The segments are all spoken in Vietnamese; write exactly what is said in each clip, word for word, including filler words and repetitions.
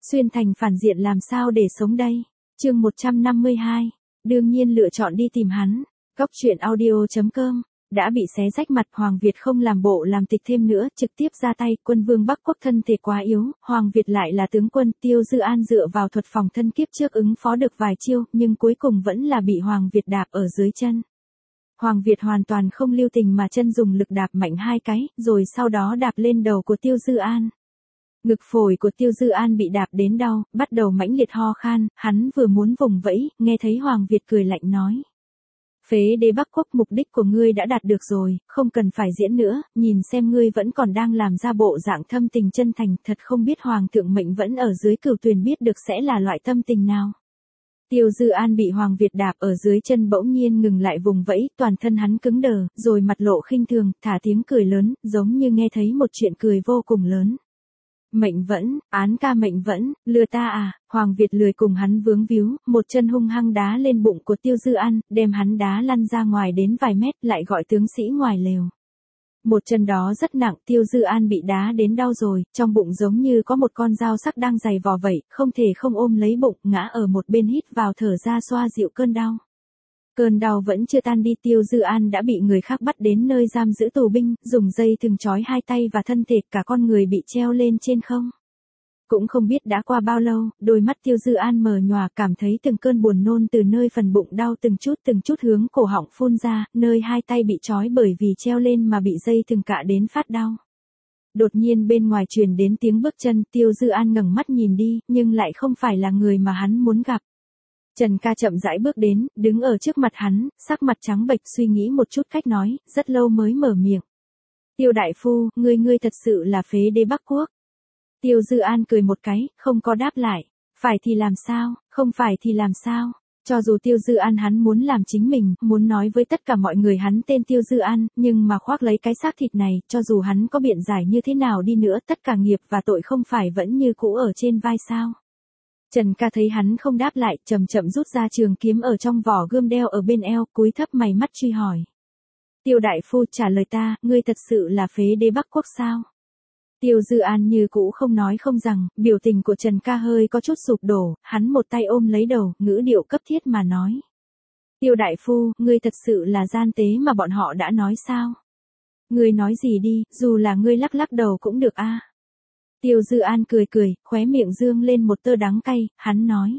Xuyên thành phản diện làm sao để sống đây? Chương một trăm năm mươi hai. Đương nhiên lựa chọn đi tìm hắn. Góc truyện audio chấm com. Đã bị xé rách mặt, Hoàng Việt không làm bộ làm tịch thêm nữa, trực tiếp ra tay. Quân vương Bắc Quốc thân thể quá yếu, Hoàng Việt lại là tướng quân. Tiêu Dư An dựa vào thuật phòng thân kiếp trước ứng phó được vài chiêu, nhưng cuối cùng vẫn là bị Hoàng Việt đạp ở dưới chân. Hoàng Việt hoàn toàn không lưu tình mà chân dùng lực đạp mạnh hai cái, rồi sau đó đạp lên đầu của Tiêu Dư An. Ngực phổi của Tiêu Dư An bị đạp đến đau, bắt đầu mãnh liệt ho khan, hắn vừa muốn vùng vẫy, nghe thấy Hoàng Việt cười lạnh nói. Phế đế Bắc Quốc, mục đích của ngươi đã đạt được rồi, không cần phải diễn nữa, nhìn xem ngươi vẫn còn đang làm ra bộ dạng thâm tình chân thành, thật không biết Hoàng thượng mệnh vẫn ở dưới Cửu Tuyền biết được sẽ là loại tâm tình nào. Tiêu Dư An bị Hoàng Việt đạp ở dưới chân bỗng nhiên ngừng lại vùng vẫy, toàn thân hắn cứng đờ, rồi mặt lộ khinh thường, thả tiếng cười lớn, giống như nghe thấy một chuyện cười vô cùng lớn. Mệnh vẫn, Án ca mệnh vẫn, lừa ta à? Hoàng Việt lười cùng hắn vướng víu, một chân hung hăng đá lên bụng của Tiêu Dư An, đem hắn đá lăn ra ngoài đến vài mét, lại gọi tướng sĩ ngoài lều. Một chân đó rất nặng, Tiêu Dư An bị đá đến đau rồi, trong bụng giống như có một con dao sắc đang giày vò vậy, không thể không ôm lấy bụng, ngã ở một bên hít vào thở ra xoa dịu cơn đau. Cơn đau vẫn chưa tan đi, Tiêu Dư An đã bị người khác bắt đến nơi giam giữ tù binh, dùng dây thừng trói hai tay và thân thể, cả con người bị treo lên trên không. Cũng không biết đã qua bao lâu, đôi mắt Tiêu Dư An mờ nhòa, cảm thấy từng cơn buồn nôn từ nơi phần bụng đau từng chút từng chút hướng cổ họng phun ra, nơi hai tay bị trói bởi vì treo lên mà bị dây thừng cạ đến phát đau. Đột nhiên bên ngoài truyền đến tiếng bước chân, Tiêu Dư An ngẩng mắt nhìn đi, nhưng lại không phải là người mà hắn muốn gặp. Trần Ca chậm rãi bước đến, đứng ở trước mặt hắn, sắc mặt trắng bệch, suy nghĩ một chút cách nói, rất lâu mới mở miệng. Tiêu đại phu, ngươi ngươi thật sự là phế đế Bắc Quốc. Tiêu Dư An cười một cái, không có đáp lại. Phải thì làm sao, không phải thì làm sao. Cho dù Tiêu Dư An hắn muốn làm chính mình, muốn nói với tất cả mọi người hắn tên Tiêu Dư An, nhưng mà khoác lấy cái xác thịt này, cho dù hắn có biện giải như thế nào đi nữa, tất cả nghiệp và tội không phải vẫn như cũ ở trên vai sao. Trần Ca thấy hắn không đáp lại, chậm chậm rút ra trường kiếm ở trong vỏ gươm đeo ở bên eo, cúi thấp mày mắt truy hỏi. Tiêu đại phu, trả lời ta, ngươi thật sự là phế đế Bắc Quốc sao? Tiêu Dư An như cũ không nói không rằng, biểu tình của Trần Ca hơi có chút sụp đổ, hắn một tay ôm lấy đầu, ngữ điệu cấp thiết mà nói. Tiêu đại phu, ngươi thật sự là gian tế mà bọn họ đã nói sao? Ngươi nói gì đi, dù là ngươi lắc lắc đầu cũng được a. Tiêu Dư An cười cười, khóe miệng dương lên một tơ đắng cay, hắn nói.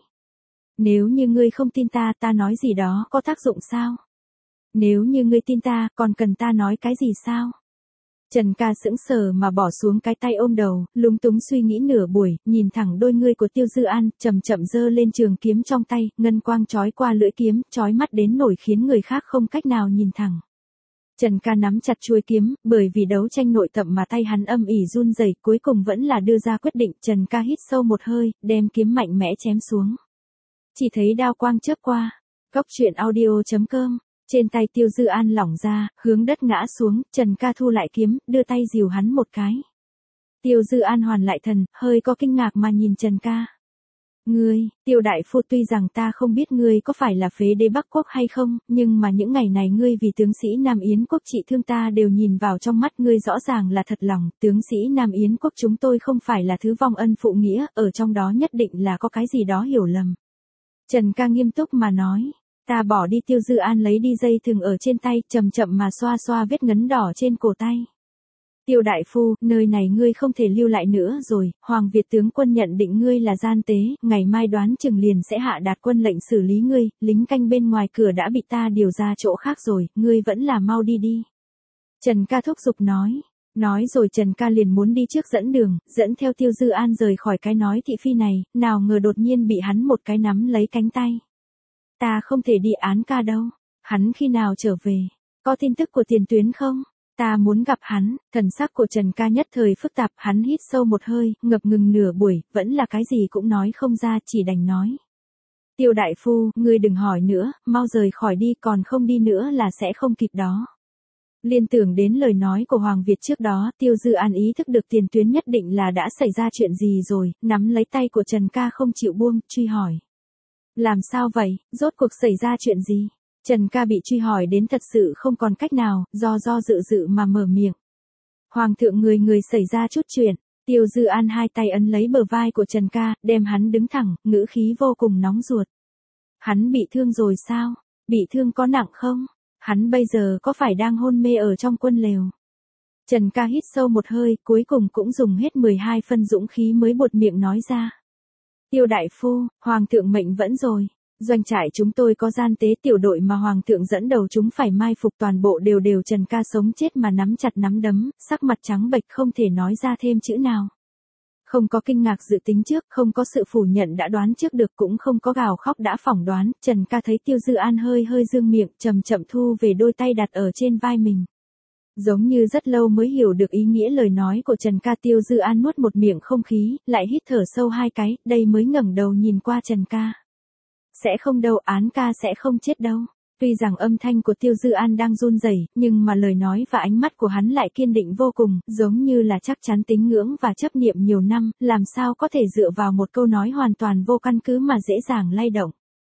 Nếu như ngươi không tin ta, ta nói gì đó có tác dụng sao? Nếu như ngươi tin ta, còn cần ta nói cái gì sao? Trần Ca sững sờ mà bỏ xuống cái tay ôm đầu, lúng túng suy nghĩ nửa buổi, nhìn thẳng đôi ngươi của Tiêu Dư An, chậm chậm giơ lên trường kiếm trong tay, ngân quang chói qua lưỡi kiếm, chói mắt đến nổi khiến người khác không cách nào nhìn thẳng. Trần Ca nắm chặt chuôi kiếm, bởi vì đấu tranh nội tâm mà tay hắn âm ỉ run rẩy, cuối cùng vẫn là đưa ra quyết định. Trần Ca hít sâu một hơi, đem kiếm mạnh mẽ chém xuống. Chỉ thấy đao quang chớp qua. Góc truyện audio chấm com. Trên tay Tiêu Dư An lỏng ra, hướng đất ngã xuống, Trần Ca thu lại kiếm, đưa tay dìu hắn một cái. Tiêu Dư An hoàn lại thần, hơi có kinh ngạc mà nhìn Trần Ca. Ngươi, Tiêu đại phu, tuy rằng ta không biết ngươi có phải là phế đế Bắc Quốc hay không, nhưng mà những ngày này ngươi vì tướng sĩ Nam Yến Quốc trị thương ta đều nhìn vào trong mắt ngươi rõ ràng là thật lòng, tướng sĩ Nam Yến Quốc chúng tôi không phải là thứ vong ân phụ nghĩa, ở trong đó nhất định là có cái gì đó hiểu lầm. Trần Ca nghiêm túc mà nói, ta bỏ đi. Tiêu Dư An lấy đi dây thừng ở trên tay, chậm chậm mà xoa xoa vết ngấn đỏ trên cổ tay. Tiêu đại phu, nơi này ngươi không thể lưu lại nữa rồi, Hoàng Việt tướng quân nhận định ngươi là gian tế, ngày mai đoán chừng liền sẽ hạ đạt quân lệnh xử lý ngươi, lính canh bên ngoài cửa đã bị ta điều ra chỗ khác rồi, ngươi vẫn là mau đi đi. Trần Ca thúc giục nói, nói rồi Trần Ca liền muốn đi trước dẫn đường, dẫn theo Tiêu Dư An rời khỏi cái nói thị phi này, nào ngờ đột nhiên bị hắn một cái nắm lấy cánh tay. Ta không thể đi Án ca đâu, hắn khi nào trở về, có tin tức của tiền tuyến không? Ta muốn gặp hắn. Thần sắc của Trần Ca nhất thời phức tạp, hắn hít sâu một hơi, ngập ngừng nửa buổi, vẫn là cái gì cũng nói không ra, chỉ đành nói. Tiêu đại phu, ngươi đừng hỏi nữa, mau rời khỏi đi, còn không đi nữa là sẽ không kịp đó. Liên tưởng đến lời nói của Hoàng Việt trước đó, Tiêu Dư An ý thức được tiền tuyến nhất định là đã xảy ra chuyện gì rồi, nắm lấy tay của Trần Ca không chịu buông, truy hỏi. Làm sao vậy, rốt cuộc xảy ra chuyện gì? Trần Ca bị truy hỏi đến thật sự không còn cách nào, do do dự dự mà mở miệng. Hoàng thượng người người xảy ra chút chuyện, Tiêu Dư An hai tay ấn lấy bờ vai của Trần Ca, đem hắn đứng thẳng, ngữ khí vô cùng nóng ruột. Hắn bị thương rồi sao? Bị thương có nặng không? Hắn bây giờ có phải đang hôn mê ở trong quân lều? Trần Ca hít sâu một hơi, cuối cùng cũng dùng hết mười hai phân dũng khí mới buột miệng nói ra. Tiêu đại phu, hoàng thượng mệnh vẫn rồi. Doanh trại chúng tôi có gian tế tiểu đội mà hoàng thượng dẫn đầu chúng phải mai phục toàn bộ đều đều. Trần Ca sống chết mà nắm chặt nắm đấm, sắc mặt trắng bệch không thể nói ra thêm chữ nào. Không có kinh ngạc dự tính trước, không có sự phủ nhận đã đoán trước được, cũng không có gào khóc đã phỏng đoán. Trần Ca thấy Tiêu Dư An hơi hơi dương miệng, chậm chậm thu về đôi tay đặt ở trên vai mình. Giống như rất lâu mới hiểu được ý nghĩa lời nói của Trần Ca. Tiêu Dư An nuốt một miệng không khí, lại hít thở sâu hai cái, đây mới ngẩng đầu nhìn qua Trần Ca. Sẽ không đâu, Án ca sẽ không chết đâu. Tuy rằng âm thanh của Tiêu Dư An đang run rẩy, nhưng mà lời nói và ánh mắt của hắn lại kiên định vô cùng, giống như là chắc chắn tín ngưỡng và chấp niệm nhiều năm, làm sao có thể dựa vào một câu nói hoàn toàn vô căn cứ mà dễ dàng lay động.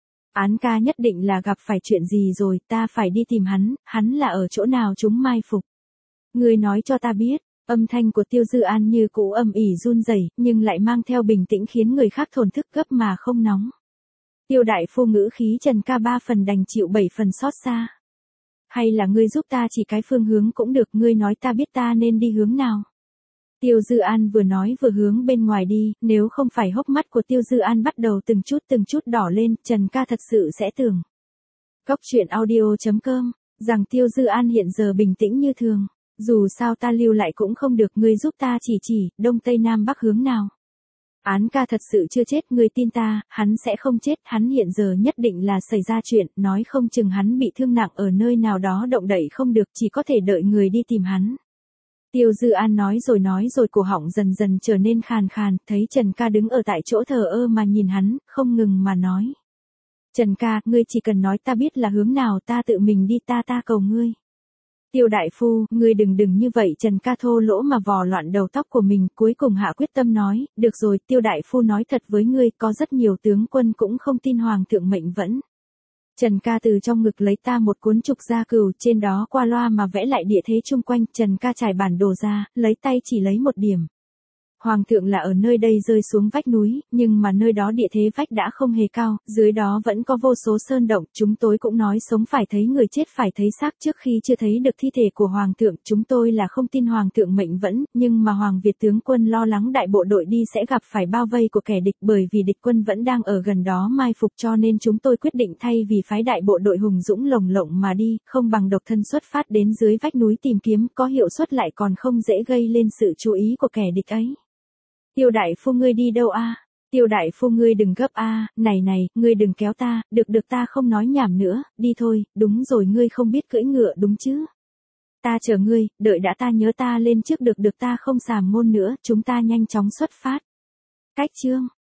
Án ca nhất định là gặp phải chuyện gì rồi, ta phải đi tìm hắn, hắn là ở chỗ nào chúng mai phục. Ngươi nói cho ta biết. Âm thanh của Tiêu Dư An như cũ âm ỉ run rẩy, nhưng lại mang theo bình tĩnh khiến người khác thổn thức gấp mà không nóng. Tiêu đại phu ngữ khí Trần Ca ba phần đành chịu bảy phần xót xa. Hay là ngươi giúp ta chỉ cái phương hướng cũng được, ngươi nói ta biết ta nên đi hướng nào. Tiêu Dư An vừa nói vừa hướng bên ngoài đi, nếu không phải hốc mắt của Tiêu Dư An bắt đầu từng chút từng chút đỏ lên, Trần Ca thật sự sẽ tưởng. Góc truyện audio chấm com, rằng Tiêu Dư An hiện giờ bình tĩnh như thường. Dù sao ta lưu lại cũng không được, ngươi giúp ta chỉ chỉ, đông tây nam bắc hướng nào. Án ca thật sự chưa chết, ngươi tin ta, hắn sẽ không chết, hắn hiện giờ nhất định là xảy ra chuyện, nói không chừng hắn bị thương nặng ở nơi nào đó động đậy không được, chỉ có thể đợi người đi tìm hắn. Tiêu Dư An nói rồi nói rồi cổ họng dần dần trở nên khàn khàn, thấy Trần Ca đứng ở tại chỗ thờ ơ mà nhìn hắn, không ngừng mà nói. Trần Ca, ngươi chỉ cần nói ta biết là hướng nào, ta tự mình đi, ta ta cầu ngươi. Tiêu đại phu, ngươi đừng đừng như vậy. Trần Ca thô lỗ mà vò loạn đầu tóc của mình, cuối cùng hạ quyết tâm nói, được rồi, Tiêu đại phu nói thật với ngươi, có rất nhiều tướng quân cũng không tin hoàng thượng mệnh vẫn. Trần Ca từ trong ngực lấy ta một cuốn trục gia cừu, trên đó qua loa mà vẽ lại địa thế chung quanh. Trần Ca trải bản đồ ra, lấy tay chỉ lấy một điểm. Hoàng thượng là ở nơi đây rơi xuống vách núi, nhưng mà nơi đó địa thế vách đã không hề cao, dưới đó vẫn có vô số sơn động, chúng tôi cũng nói sống phải thấy người chết phải thấy xác trước khi chưa thấy được thi thể của Hoàng thượng, chúng tôi là không tin Hoàng thượng mệnh vẫn, nhưng mà Hoàng Việt tướng quân lo lắng đại bộ đội đi sẽ gặp phải bao vây của kẻ địch, bởi vì địch quân vẫn đang ở gần đó mai phục, cho nên chúng tôi quyết định thay vì phái đại bộ đội hùng dũng lồng lộng mà đi, không bằng độc thân xuất phát đến dưới vách núi tìm kiếm, có hiệu suất lại còn không dễ gây lên sự chú ý của kẻ địch ấy. Tiêu đại phu ngươi đi đâu a? Tiêu đại phu ngươi đừng gấp a, này này, ngươi đừng kéo ta, được được ta không nói nhảm nữa, đi thôi, đúng rồi ngươi không biết cưỡi ngựa đúng chứ? Ta chờ ngươi, đợi đã ta nhớ ta lên trước được được ta không sàm ngôn nữa, chúng ta nhanh chóng xuất phát. Cách chương